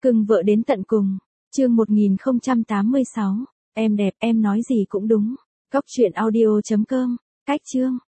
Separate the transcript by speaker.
Speaker 1: Cưng vợ đến tận cùng. Chương 1086. Em đẹp, em nói gì cũng đúng. Cóc truyện audio.com. Cách chương.